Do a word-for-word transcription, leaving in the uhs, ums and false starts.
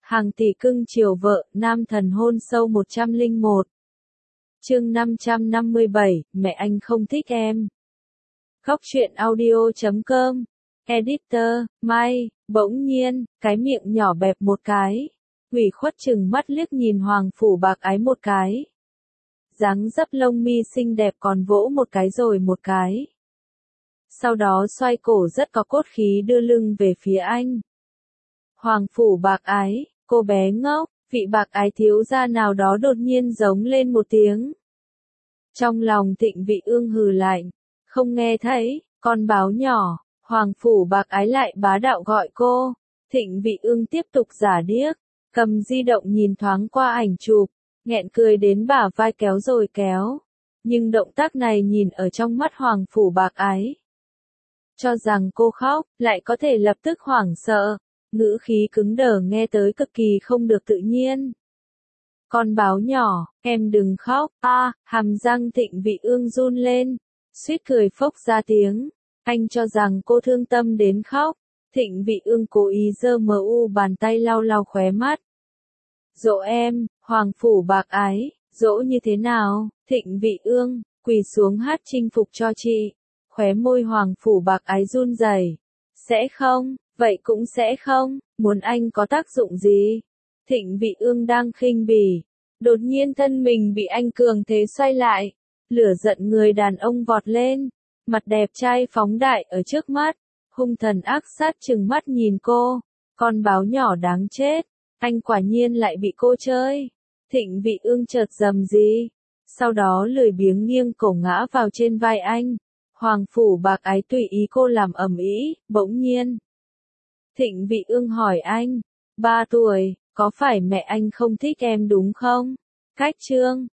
Hàng tỷ cưng chiều vợ, nam thần hôn sâu một trăm lẻ một. Chương năm trăm năm mươi bảy, mẹ anh không thích em. Góc truyện audio chấm com. Editor, Mai, bỗng nhiên, cái miệng nhỏ bẹp một cái. Ủy khuất chừng mắt liếc nhìn Hoàng Phủ Bạc Ái một cái. Dáng dấp lông mi xinh đẹp còn vỗ một cái rồi một cái. Sau đó xoay cổ rất có cốt khí đưa lưng về phía anh. Hoàng Phủ Bạc Ái, cô bé ngốc, vị Bạc Ái thiếu gia nào đó đột nhiên giống lên một tiếng. Trong lòng Thịnh Vị Ương hừ lạnh, không nghe thấy, con báo nhỏ, Hoàng Phủ Bạc Ái lại bá đạo gọi cô. Thịnh Vị Ương tiếp tục giả điếc, cầm di động nhìn thoáng qua ảnh chụp, nghẹn cười đến bả vai kéo rồi kéo. Nhưng động tác này nhìn ở trong mắt Hoàng Phủ Bạc Ái. Cho rằng cô khóc, lại có thể lập tức hoảng sợ, ngữ khí cứng đờ nghe tới cực kỳ không được tự nhiên. Con báo nhỏ, em đừng khóc, a, à, hàm răng Thịnh Vị Ương run lên, suýt cười phốc ra tiếng, anh cho rằng cô thương tâm đến khóc. Thịnh Vị Ương cố ý giơ mờ u bàn tay lau lau khóe mắt. Dỗ em, Hoàng Phủ Bạc Ái, dỗ như thế nào? Thịnh Vị Ương, quỳ xuống hát chinh phục cho chị. Khóe môi Hoàng Phủ Bạc Ái run rẩy. Sẽ không, vậy cũng sẽ không, muốn anh có tác dụng gì? Thịnh Vị Ương đang khinh bỉ, đột nhiên thân mình bị anh cường thế xoay lại, lửa giận người đàn ông vọt lên, mặt đẹp trai phóng đại ở trước mắt, hung thần ác sát trừng mắt nhìn cô, con báo nhỏ đáng chết, anh quả nhiên lại bị cô chơi. Thịnh Vị Ương chợt rầm gì, sau đó lười biếng nghiêng cổ ngã vào trên vai anh. Hoàng Phủ Bạc Ái tùy ý cô làm ầm ĩ, bỗng nhiên. Thịnh Vị Ương hỏi anh, ba tuổi, có phải mẹ anh không thích em đúng không? Cách chương,